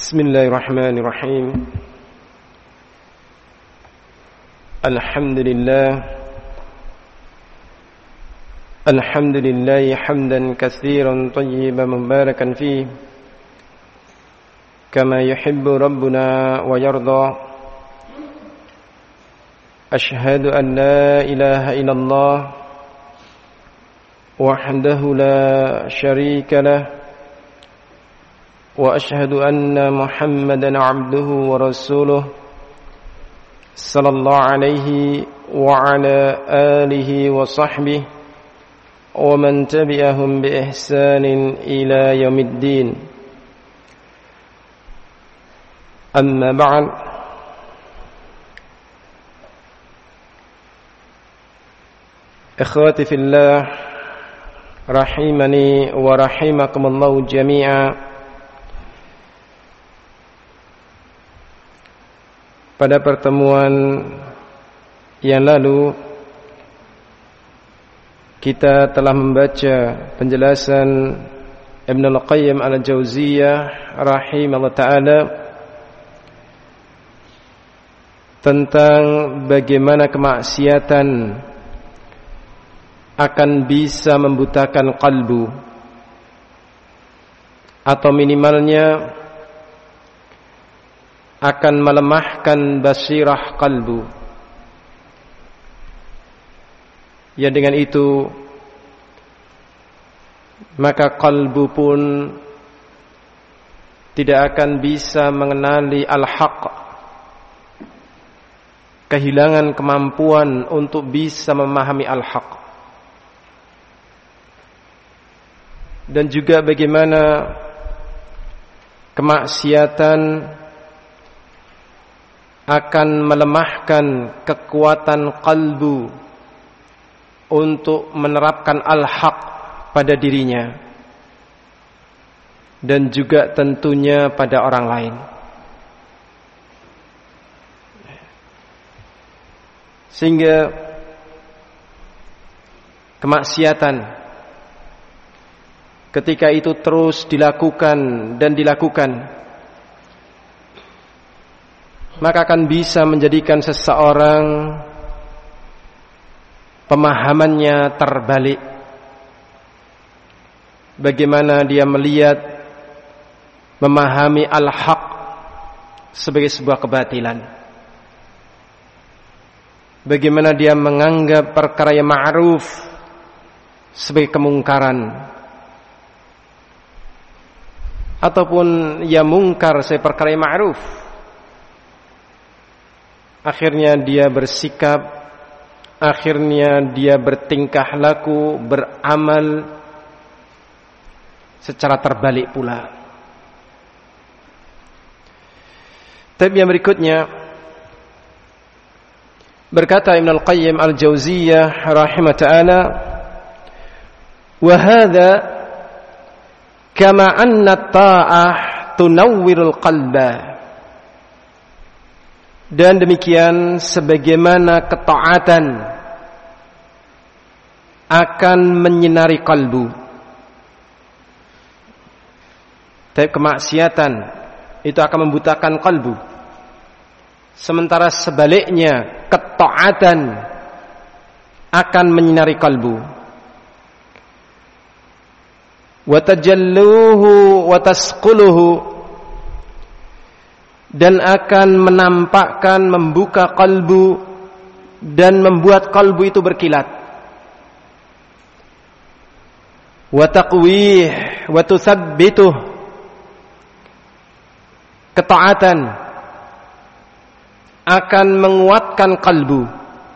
Bismillahirrahmanirrahim. Alhamdulillah hamdan katsiran thayyiban mubarakan fihi kama yuhibbu rabbuna wa yarda. Ashhadu an la ilaha illallah wahdahu la syarika lah wa ashhadu anna Muhammadan abduhu wa rasuluh sallallahu alaihi wa ala alihi wa sahbihi wa man tabi'ahum bi ihsanin ila yaumiddin. Amma ba'd. Ikhwati fillah rahimani wa rahimakumullah jami'a. Pada pertemuan yang lalu kita telah membaca penjelasan Ibnul Qayyim al-Jauziyah rahimahullah ta'ala tentang bagaimana kemaksiatan akan bisa membutakan qalbu, atau minimalnya akan melemahkan basirah qalbu. Ya, dengan itu maka qalbu pun tidak akan bisa mengenali al-haq, kehilangan kemampuan untuk bisa memahami al-haq. Dan juga bagaimana kemaksiatan akan melemahkan kekuatan qalbu untuk menerapkan al-haq pada dirinya dan juga tentunya pada orang lain. Sehingga kemaksiatan ketika itu terus dilakukan dan dilakukan, maka akan bisa menjadikan seseorang pemahamannya terbalik. Bagaimana dia melihat, memahami al-haq sebagai sebuah kebatilan. Bagaimana dia menganggap perkara yang ma'ruf sebagai kemungkaran, ataupun yang mungkar sebagai perkara yang ma'ruf. Akhirnya dia bersikap, akhirnya dia bertingkah laku, beramal secara terbalik pula. Tapi yang berikutnya, berkata Ibnul Qayyim al-Jauziyah rahimah ta'ala, wa hadha kama anna ta'ah tunawwirul qalba. Dan demikian sebagaimana ketaatan akan menyinari kalbu, tapi kemaksiatan itu akan membutakan kalbu. Sementara sebaliknya ketaatan akan menyinari kalbu. Wa tajalluhu wa tasquluhu, dan akan menampakkan, membuka kalbu dan membuat kalbu itu berkilat. Wa taqwih wa tutsabbituh, ketaatan akan menguatkan kalbu,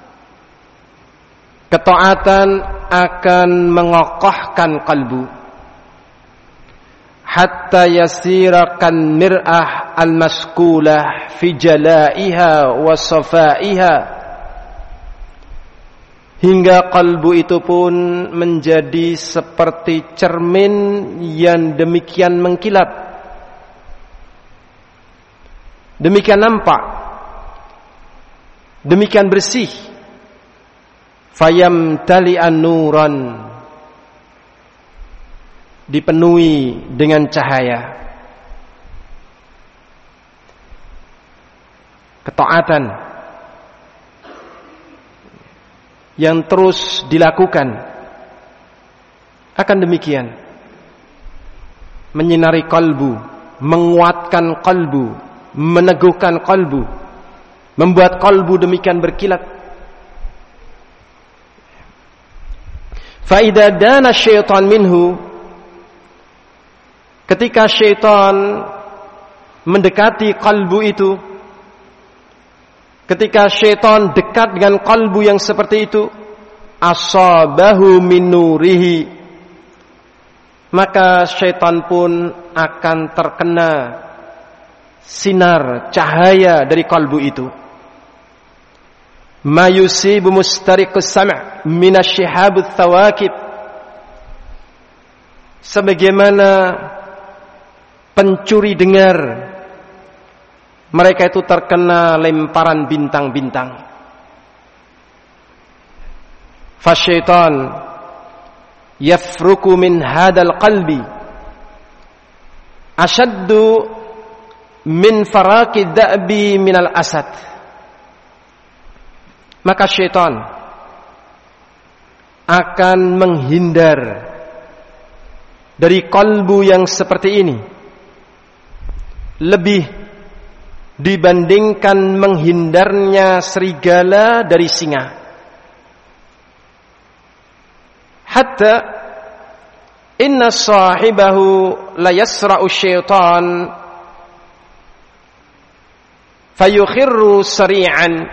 ketaatan akan mengokohkan kalbu, hatta yasira kan mir'ah al-maskulah fi jalaiha wa safaiha, hingga kalbu itu pun menjadi seperti cermin yang demikian mengkilap, demikian nampak, demikian bersih. Fayamtali'an nuran, dipenuhi dengan cahaya. ketaatan yang terus dilakukan. Akan demikian, menyinari kalbu, menguatkan kalbu, meneguhkan kalbu, membuat kalbu demikian berkilat. Fa idza dana syaitan minhu, ketika syaitan mendekati kalbu itu, ketika syaitan dekat dengan kalbu yang seperti itu, asabahu min nurihi, maka syaitan pun akan terkena sinar cahaya dari kalbu itu. Ma yusibu mustariqus sam' minasyihabut thawakib, sebagaimana pencuri dengar mereka itu terkena lemparan bintang-bintang. Fasyaitan yafruku min hadal qalbi ashaddu min faraqid da'bi minal asad. Maka syaitan akan menghindar dari kalbu yang seperti ini lebih dibandingkan menghindarnya serigala dari singa. Hatta inna sahibahu la yasra'u syaitan fayukhirru sari'an,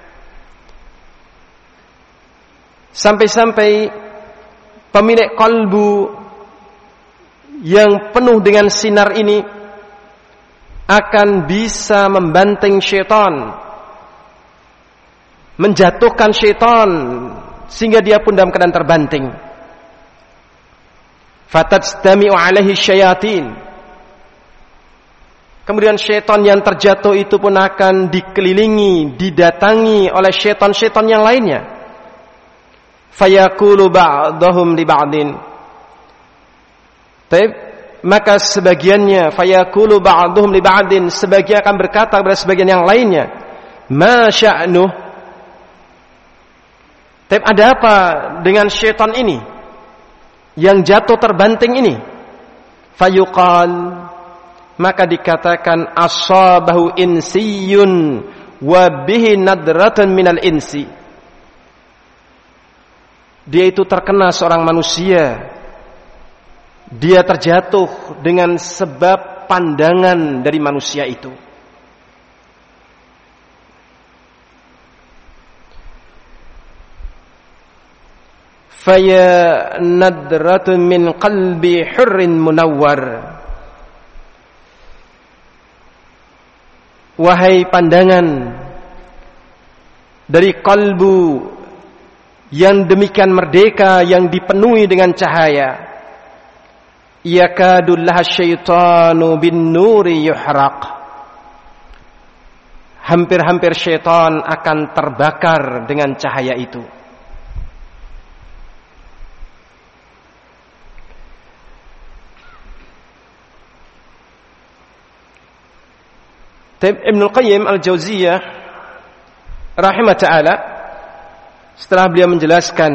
sampai-sampai pemilik kalbu yang penuh dengan sinar ini akan bisa membanting syaitan, menjatuhkan syaitan sehingga dia pun dalam keadaan terbanting. Fatajtami'u alaihi syayatin, kemudian syaitan yang terjatuh itu pun akan dikelilingi, didatangi oleh syaitan-syaitan yang lainnya. Fayaqulu ba'dahum li ba'din, maka sebagiannya, fayaqulu ba'dhum li ba'din, sebagian akan berkata kepada sebagian yang lainnya, ma sya'nuh, tapi ada apa dengan syaitan ini yang jatuh terbanting ini? Fayuqal, maka dikatakan asabahu insiyun wa bihi nadratun minal insi, dia itu terkena seorang manusia, dia terjatuh dengan sebab pandangan dari manusia itu. Faya nadratun min qalbi hurrin munawwar, wahai pandangan dari kalbu yang demikian merdeka, yang dipenuhi dengan cahaya. Yakadul laha syaitanu bin nuri yuhraq, hampir-hampir syaitan akan terbakar dengan cahaya itu. Ibnul Qayyim al-Jauziyah rahimah ta'ala, setelah beliau menjelaskan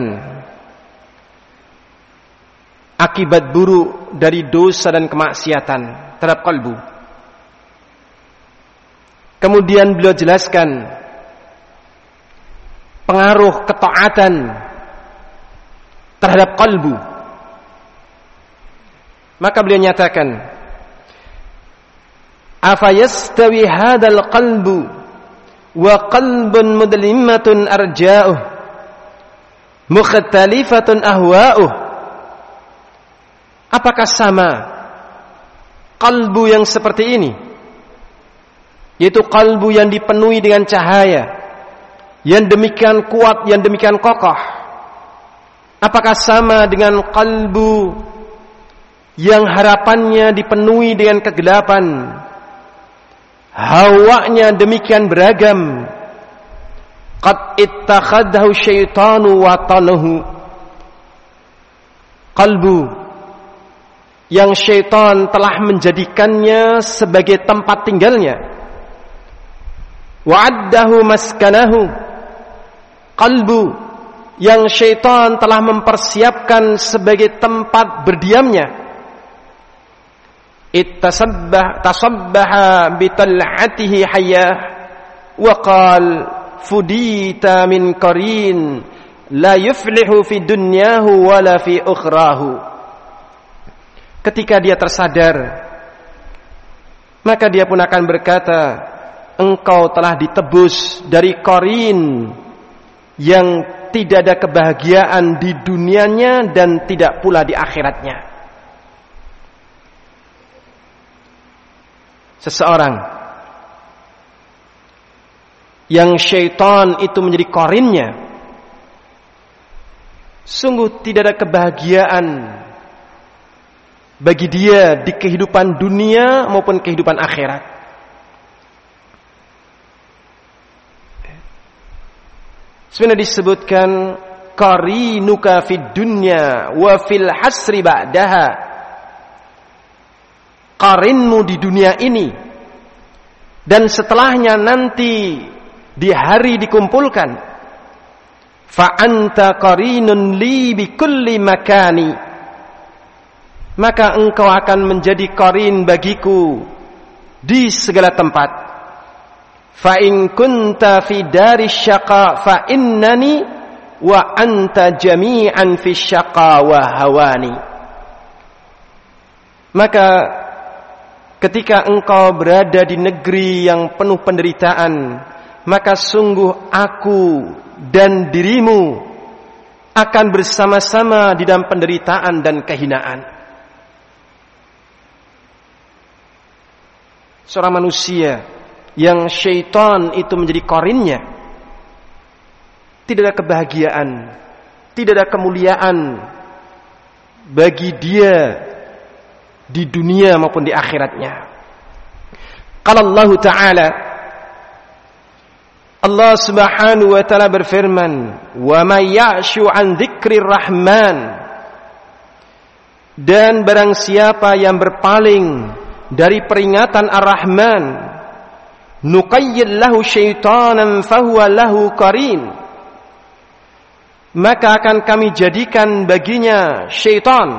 akibat buruk dari dosa dan kemaksiatan terhadap kalbu, kemudian beliau jelaskan pengaruh ketaatan terhadap kalbu, maka beliau nyatakan, afayastawi hadal qalbu wa qalbun mudlimatun arja'uh mukhtalifatun ahwa'uh, apakah sama kalbu yang seperti ini, yaitu kalbu yang dipenuhi dengan cahaya yang demikian kuat, yang demikian kokoh, apakah sama dengan kalbu yang harapannya dipenuhi dengan kegelapan, hawanya demikian beragam, qad ittakhadhahu syaitanu watanahu, kalbu yang syaitan telah menjadikannya sebagai tempat tinggalnya. wa'addahu maskanahu, qalbu yang syaitan telah mempersiapkan sebagai tempat berdiamnya. Tasabbaha bital'atihi hayyah wa qal fudita min qarin la yuflihu fi dunyahu wala fi ukhrahu. Ketika dia tersadar, maka dia pun akan berkata, engkau telah ditebus dari qarin yang tidak ada kebahagiaan di dunianya dan tidak pula di akhiratnya. Seseorang yang syaitan itu menjadi qarinnya, sungguh tidak ada kebahagiaan bagi dia di kehidupan dunia maupun kehidupan akhirat. Sebenarnya disebutkan qarinuka fid dunya wa fil hasri ba'daha. Qarinmu di dunia ini dan setelahnya nanti di hari dikumpulkan. Fa anta qarinun li bi kulli makani. Maka engkau akan menjadi qarin bagiku di segala tempat. Fa in kunta fi dari syaqa fa innani wa anta jami'an fi syaqa wa hawani. Maka ketika engkau berada di negeri yang penuh penderitaan, maka sungguh aku dan dirimu akan bersama-sama di dalam penderitaan dan kehinaan. Seorang manusia yang syaitan itu menjadi qarinnya, tidak ada kebahagiaan, tidak ada kemuliaan bagi dia di dunia maupun di akhiratnya. Qala Allah Ta'ala, Allah Subhanahu wa Ta'ala berfirman, "Wa may ya'shu 'an dzikrir Rahman." Dan barang siapa yang berpaling dari peringatan Ar-Rahman, nuqayyid lahu syaitanan fahuwa lahu qarin. Maka akan kami jadikan baginya syaitan,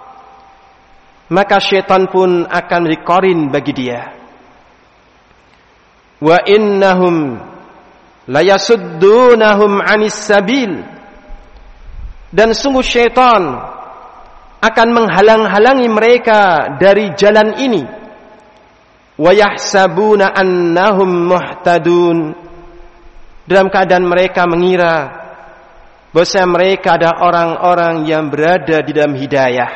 maka syaitan pun akan menjadi qarin bagi dia. Wa innahum layasuddunahum 'anis sabil. Dan sungguh syaitan akan menghalang-halangi mereka dari jalan ini. Wa yahsabuna annahum muhtadun. Dalam keadaan mereka mengira bahwa mereka ada orang-orang yang berada di dalam hidayah.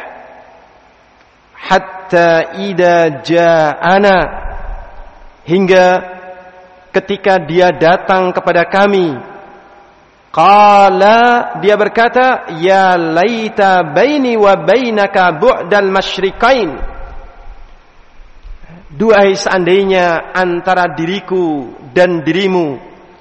Hatta idza ja'ana, hingga ketika dia datang kepada kami, qala, dia berkata, ya laita baini wa bainaka bu'dal masyriqain. Duhai seandainya antara diriku dan dirimu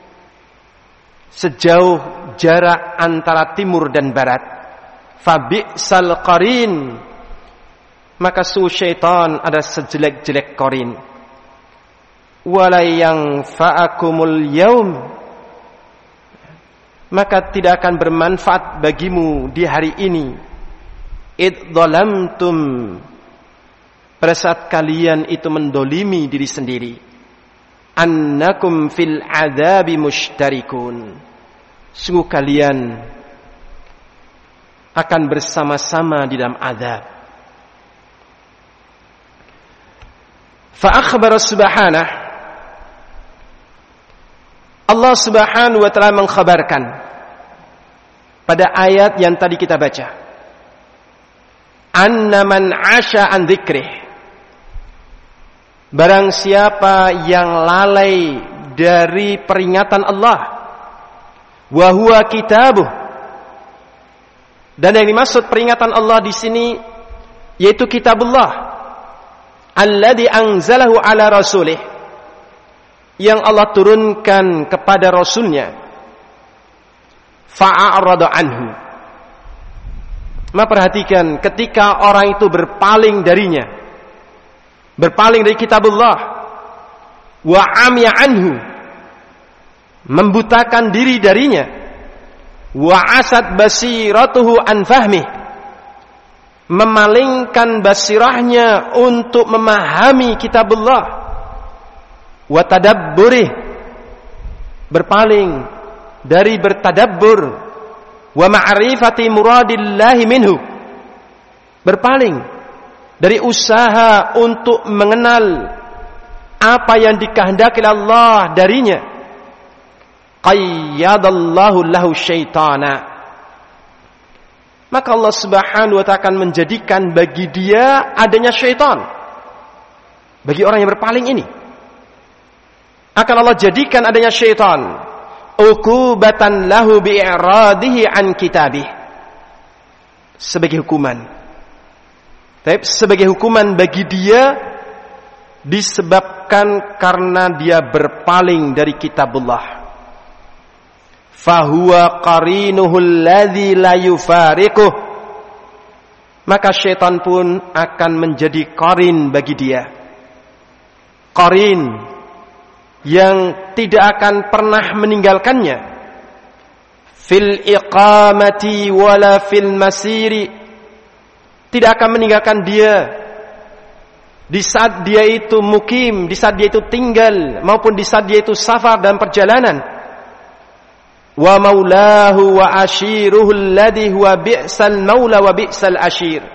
sejauh jarak antara timur dan barat. Fabi'sal qarin, maka syaitan ada sejelek-jelek qarin. Wala yanfa'akumul yaum, maka tidak akan bermanfaat bagimu di hari ini. Id dhalamtum, pada saat kalian itu mendolimi diri sendiri. Annakum fil adzabi mushtarikun, sungguh kalian akan bersama-sama di dalam azab. Fa akhbara subhanahu, Allah Subhanahu wa Ta'ala mengkhabarkan pada ayat yang tadi kita baca, anna man 'asha an dzikrih, barang siapa yang lalai dari peringatan Allah, wa huwa kitabuh, dan yang dimaksud peringatan Allah di sini yaitu kitabullah, alladzi anzalahu ala rasulih, yang Allah turunkan kepada Rasulnya. Fa'arada anhu, maka perhatikan ketika orang itu berpaling darinya, berpaling dari kitabullah, wa amiya anhu, membutakan diri darinya, wa asad basiratuhu an fahmi, memalingkan basirahnya untuk memahami kitabullah, wa tadabburi, berpaling dari bertadabbur, wa ma'rifati muradillahi minhu, berpaling dari usaha untuk mengenal apa yang dikehendaki Allah darinya. Qayyadallahu lahu syaitana, maka Allah Subhanahu wa ta'ala akan menjadikan bagi dia adanya syaitan. Bagi orang yang berpaling ini akan Allah jadikan adanya syaitan, uqubatan lahu bi'iradihi an kitabih, sebagai hukuman. Tapi sebagai hukuman bagi dia disebabkan karena dia berpaling dari kitabullah. Fahuwa qarinuhul ladzi la yufariquh, maka syaitan pun akan menjadi qarin bagi dia, qarin yang tidak akan pernah meninggalkannya, fil iqamati wala fil masiri, tidak akan meninggalkan dia di saat dia itu mukim, di saat dia itu tinggal, maupun di saat dia itu safar dalam perjalanan. Wa maulahu wa ashiruhu alladhi huwa bi'sal maula wa bi'sal ashir.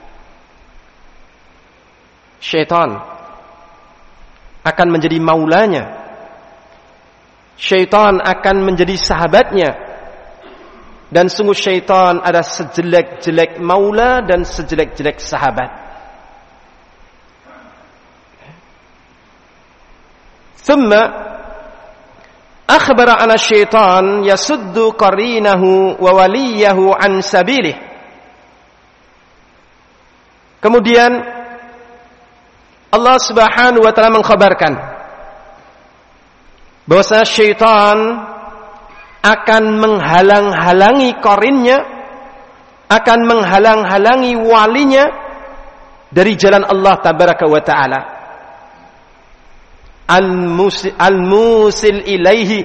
Syaitan akan menjadi maulanya, syaitan akan menjadi sahabatnya, dan sungguh syaitan ada sejelek-jelek maula dan sejelek-jelek sahabat. Thumma akhbara anna syaitan yasuddu qarinahu wa waliyahu an sabilih. Kemudian Allah Subhanahu wa ta'ala mengkhabarkan bahwa syaitan akan menghalang-halangi qarinnya, akan menghalang-halangi walinya dari jalan Allah tabaraka wa ta'ala. Al-musil ilaihi,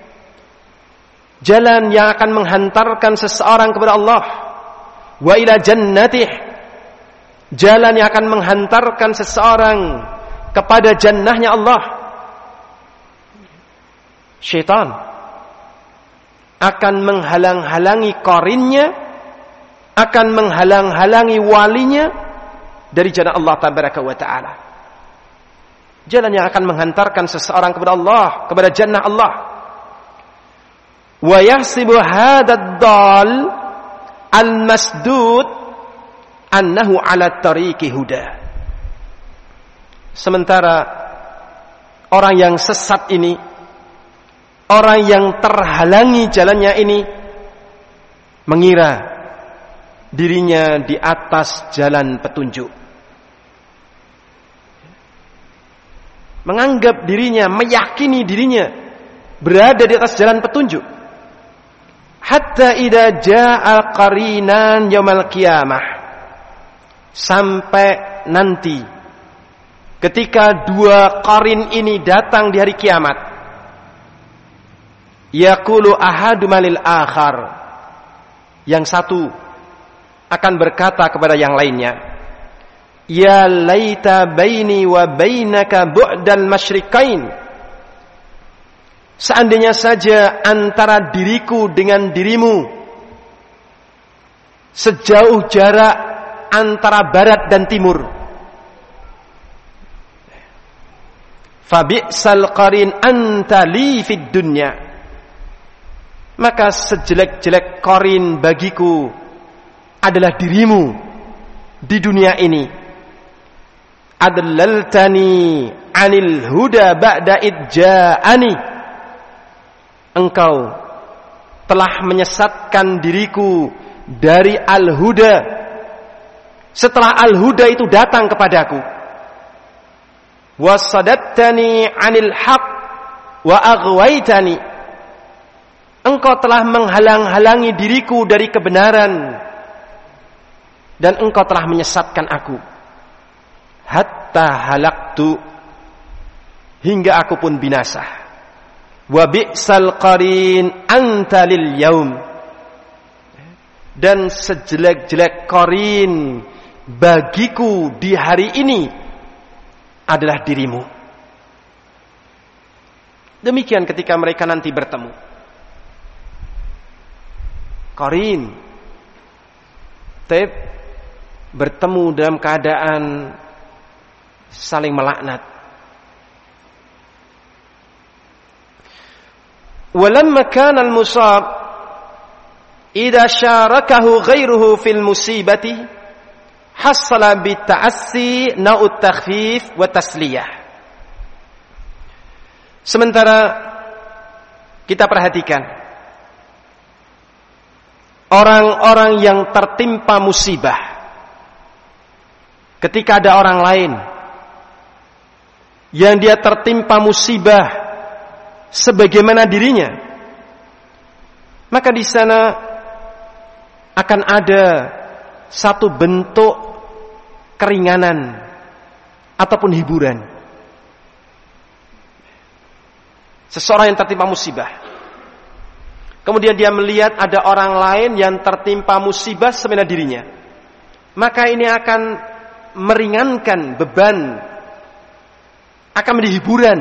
jalan yang akan menghantarkan seseorang kepada Allah. Wa ila jannatih, jalan yang akan menghantarkan seseorang kepada jannahnya Allah. Syaitan akan menghalang-halangi qarinnya, akan menghalang-halangi walinya dari jalan Allah tabaraka wa ta'ala, jalan yang akan menghantarkan seseorang kepada Allah, kepada jannah Allah. Wa yahsibu hadzal dal al-masdud annahu ala tariqi huda. Sementara orang yang sesat ini, orang yang terhalangi jalannya ini, mengira dirinya di atas jalan petunjuk, menganggap dirinya, meyakini dirinya berada di atas jalan petunjuk. Hatta idza jaa qarinan yaumil qiyamah, sampai nanti ketika dua qarin ini datang di hari kiamat, yaqulu ahaduma lil akhar, yang satu akan berkata kepada yang lainnya, ya laita baini wa bainaka bu'dal masyriqain, seandainya saja antara diriku dengan dirimu sejauh jarak antara barat dan timur. Fabi'sal qarin anta li fid dunya, maka sejelek-jelek qarin bagiku adalah dirimu di dunia ini. Adlaltani anil huda ba'da idja'ani, engkau telah menyesatkan diriku dari al-huda setelah al-huda itu datang kepadaku. Wasadattani anil haq wa aghwaytani, engkau telah menghalang-halangi diriku dari kebenaran dan engkau telah menyesatkan aku. Hatta halaktu, hingga aku pun binasa. Wa bi'sal qarin anta lil yaum. Dan sejelek-jelek qarin bagiku di hari ini adalah dirimu. Demikian ketika mereka nanti bertemu. Qarin bertemu dalam keadaan saling melaknat. Walamma kana al-musab idza syarakahu ghairuhu fil musibati hasala bi ta'assi na'ut takhfif wa tasliyah. Sementara kita perhatikan orang-orang yang tertimpa musibah, ketika ada orang lain yang dia tertimpa musibah sebagaimana dirinya, maka di sana akan ada satu bentuk keringanan ataupun hiburan. Seseorang yang tertimpa musibah, kemudian dia melihat ada orang lain yang tertimpa musibah sebagaimana dirinya, maka ini akan meringankan beban, akan menjadi hiburan.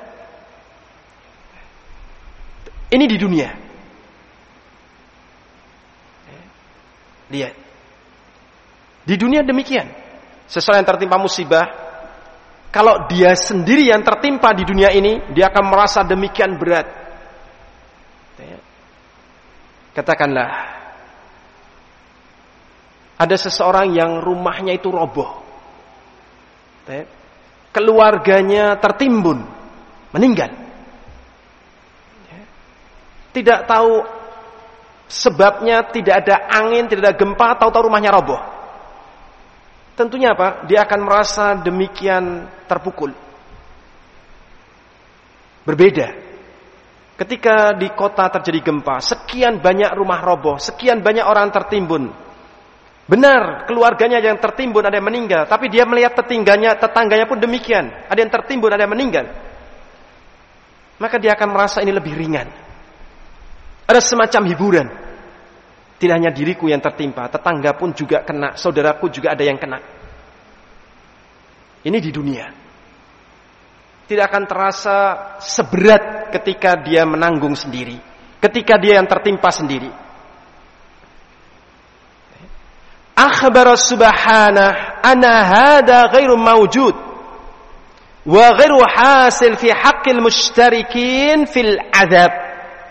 Ini di dunia. Lihat. Di dunia demikian. Seseorang yang tertimpa musibah, kalau dia sendiri yang tertimpa di dunia ini, dia akan merasa demikian berat. Katakanlah, ada seseorang yang rumahnya itu roboh, keluarganya tertimbun, meninggal. Tidak tahu sebabnya, tidak ada angin, tidak ada gempa, tahu-tahu rumahnya roboh. Tentunya apa? Dia akan merasa demikian terpukul. Berbeda ketika di kota terjadi gempa, sekian banyak rumah roboh, sekian banyak orang tertimbun. Benar, keluarganya yang tertimbun, ada yang meninggal, tapi dia melihat tetangganya pun demikian, ada yang tertimbun, ada yang meninggal. Maka dia akan merasa ini lebih ringan. Ada semacam hiburan. Tidak hanya diriku yang tertimpa, tetangga pun juga kena, saudaraku juga ada yang kena. Ini di dunia. Tidak akan terasa seberat ketika dia menanggung sendiri, ketika dia yang tertimpa sendiri. Akhbara subhanah anna hada ghairu mawjud wa ghairu hasil fi haqqil mushtarikin fil azab.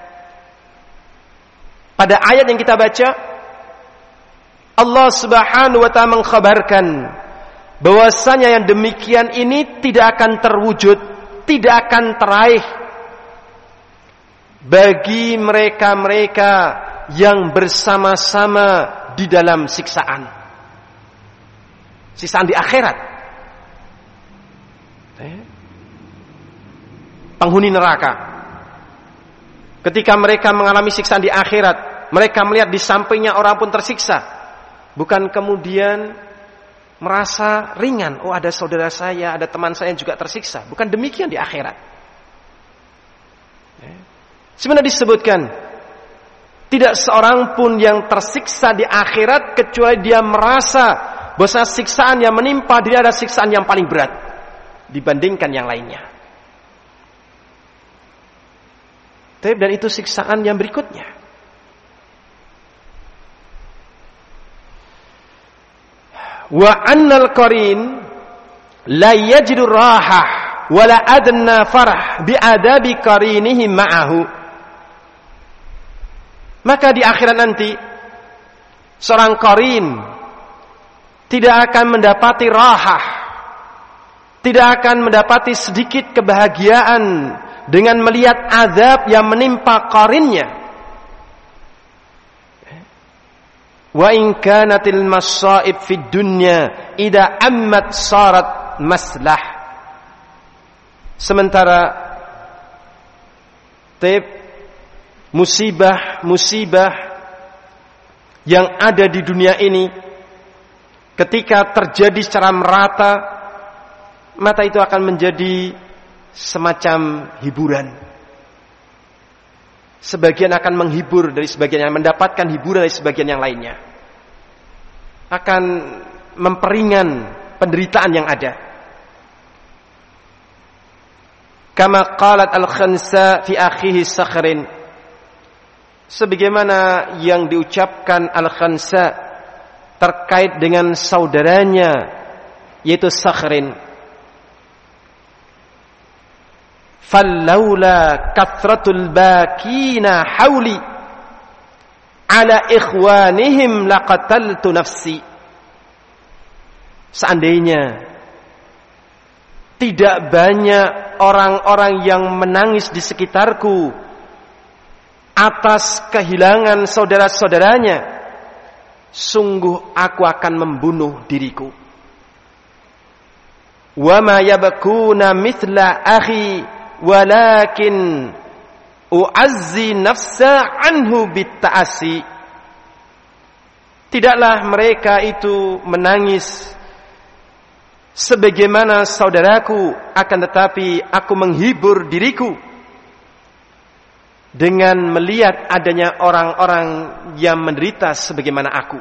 Pada ayat yang kita baca, Allah Subhanahu wa ta'ala mengkhabarkan bahwasanya yang demikian ini tidak akan terwujud, tidak akan teraih bagi mereka-mereka yang bersama-sama di dalam siksaan di akhirat. Penghuni neraka, ketika mereka mengalami siksaan di akhirat, mereka melihat di sampingnya orang pun tersiksa, bukan kemudian merasa ringan, oh ada saudara saya, ada teman saya yang juga tersiksa. Bukan demikian di akhirat. Sebenarnya disebutkan, tidak seorang pun yang tersiksa di akhirat kecuali dia merasa bahwa siksaan yang menimpa dia adalah siksaan yang paling berat dibandingkan yang lainnya. Dan itu siksaan yang berikutnya. Wa annal qarin la yajidu rahah wa la adna farah bi adabi qarinihi ma'ahu. Maka di akhirat nanti seorang qarin tidak akan mendapati rahah, tidak akan mendapati sedikit kebahagiaan dengan melihat azab yang menimpa qarinnya. Wa in kanatil masaib fid dunya idza ammat sarat maslah. Sementara musibah yang ada di dunia ini ketika terjadi secara merata, maka itu akan menjadi semacam hiburan. Sebagian akan menghibur dari sebagian yang mendapatkan hiburan dari sebagian yang lainnya. Akan memperingan penderitaan yang ada. Kama qalat al-Khansa fi akhihi Sakhrin. Sebagaimana yang diucapkan al-Khansa terkait dengan saudaranya yaitu Sakhrin. Fallaula kathratul bakina hauli ala ikhwanihim laqataltu nafsi. Seandainya tidak banyak orang-orang yang menangis di sekitarku atas kehilangan saudara-saudaranya, sungguh aku akan membunuh diriku. Wa ma yabkuna mithla akhi walakin u'azzi nafsa anhu bitta'asi. Tidaklah mereka itu menangis sebagaimana saudaraku, akan tetapi aku menghibur diriku dengan melihat adanya orang-orang yang menderita sebagaimana aku.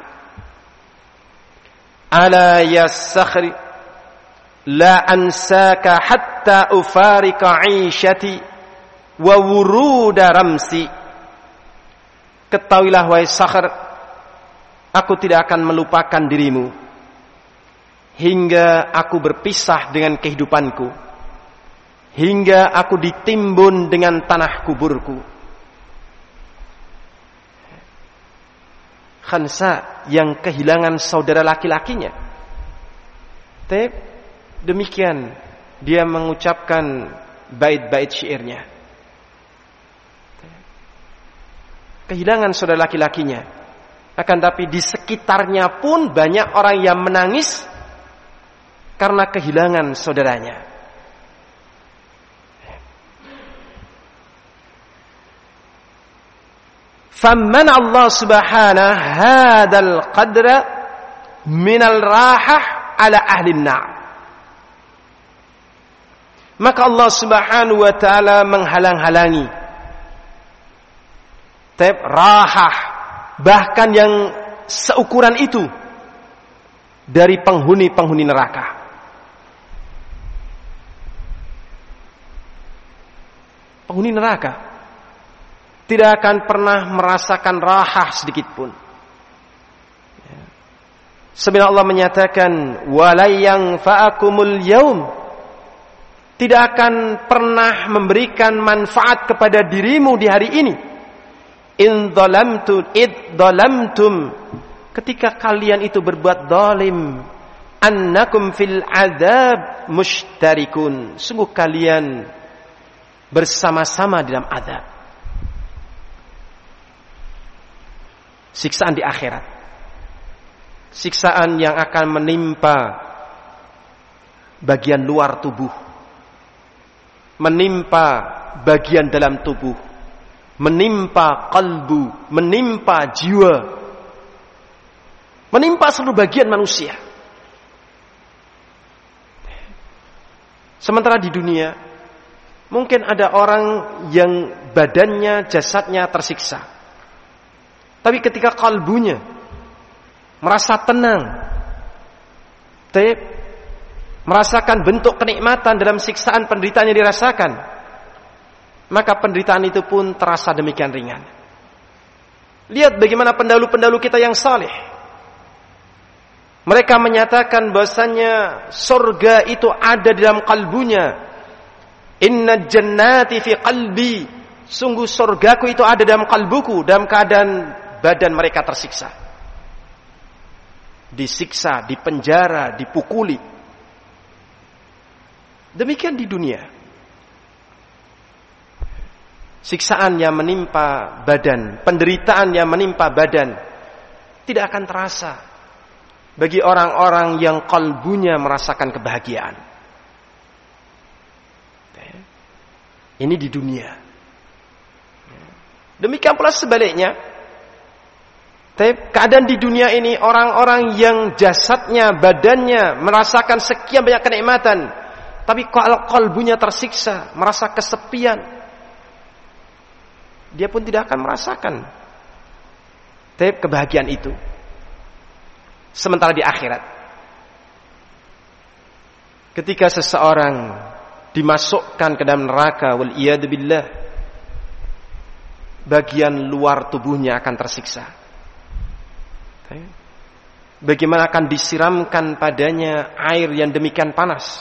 Ala ya Sakhri la ansaka hatta ufarika 'ishati wa wuruda ramsi. Ketahuilah wahai Sakhr, aku tidak akan melupakan dirimu hingga aku berpisah dengan kehidupanku, hingga aku ditimbun dengan tanah kuburku. Khansa yang kehilangan saudara laki-lakinya, demikian dia mengucapkan bait-bait syairnya. Kehilangan saudara laki-lakinya, akan tapi di sekitarnya pun banyak orang yang menangis karena kehilangan saudaranya. Famman Allah subhanahu hadzal qadra minal rahah ala ahli an-nar. Maka Allah subhanahu wa ta'ala menghalang-halangi rahah, bahkan yang seukuran itu dari penghuni-penghuni neraka. Penghuni neraka tidak akan pernah merasakan rahah sedikit pun. Sebenarnya Allah menyatakan walayang fa'akumul yaum, tidak akan pernah memberikan manfaat kepada dirimu di hari ini. In dhalamtum, ketika kalian itu berbuat zalim, annakum fil adzab mushtarikun, sungguh kalian bersama-sama dalam azab. Siksaan di akhirat, siksaan yang akan menimpa bagian luar tubuh, menimpa bagian dalam tubuh, menimpa kalbu, menimpa jiwa, menimpa seluruh bagian manusia. Sementara di dunia mungkin ada orang yang badannya, jasadnya tersiksa, tapi ketika kalbunya merasa tenang, merasakan bentuk kenikmatan dalam siksaan penderitaan yang dirasakan, maka penderitaan itu pun terasa demikian ringan. Lihat bagaimana pendahulu-pendahulu kita yang saleh. Mereka menyatakan bahwasanya surga itu ada di dalam kalbunya. Inna jannati fi qalbi, sungguh surgaku itu ada dalam kalbuku, dalam keadaan badan mereka tersiksa, disiksa, dipenjara, dipukuli. Demikian di dunia. Siksaan yang menimpa badan, penderitaan yang menimpa badan tidak akan terasa bagi orang-orang yang kalbunya merasakan kebahagiaan. Ini di dunia. Demikian pula sebaliknya. Keadaan di dunia ini orang-orang yang jasadnya, badannya merasakan sekian banyak kenikmatan, tapi kalau kalbunya tersiksa, merasa kesepian, dia pun tidak akan merasakan kebahagiaan itu. Sementara di akhirat, ketika seseorang dimasukkan ke dalam neraka, wal iyad billah, bagian luar tubuhnya akan tersiksa. Bagaimana akan disiramkan padanya air yang demikian panas?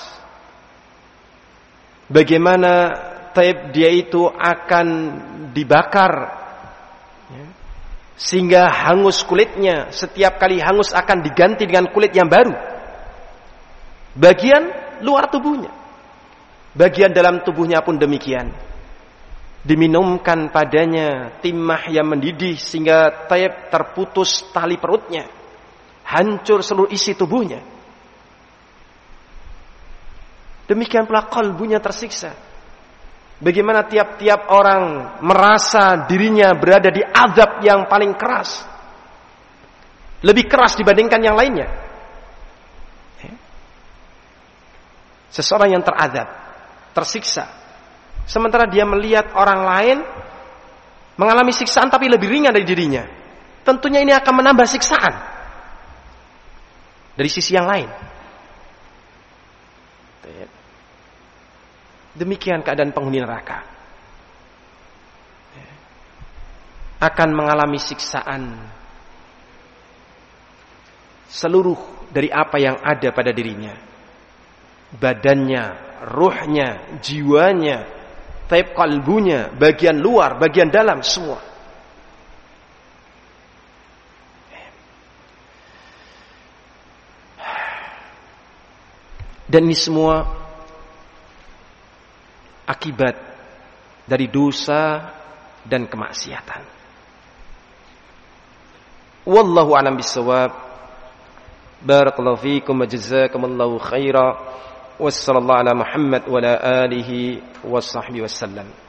Bagaimana dia itu akan dibakar sehingga hangus kulitnya, setiap kali hangus akan diganti dengan kulit yang baru. Bagian luar tubuhnya, bagian dalam tubuhnya pun demikian. Diminumkan padanya timah yang mendidih sehingga terputus tali perutnya, hancur seluruh isi tubuhnya. Demikian pula kalbunya tersiksa. Bagaimana tiap-tiap orang merasa dirinya berada di azab yang paling keras, lebih keras dibandingkan yang lainnya. Seseorang yang terazab, tersiksa, sementara dia melihat orang lain mengalami siksaan tapi lebih ringan dari dirinya, tentunya ini akan menambah siksaan dari sisi yang lain. Demikian keadaan penghuni neraka, akan mengalami siksaan seluruh dari apa yang ada pada dirinya, badannya, ruhnya, jiwanya, kalbunya, bagian luar, bagian dalam, semua. Dan ini semua akibat dari dosa dan kemaksiatan. Wallahu a'lam bissawab. Barakallahu fiikum wa jazakumullahu khaira. Wassallallahu ala Muhammad wa ala alihi wa sahbihi wasallam.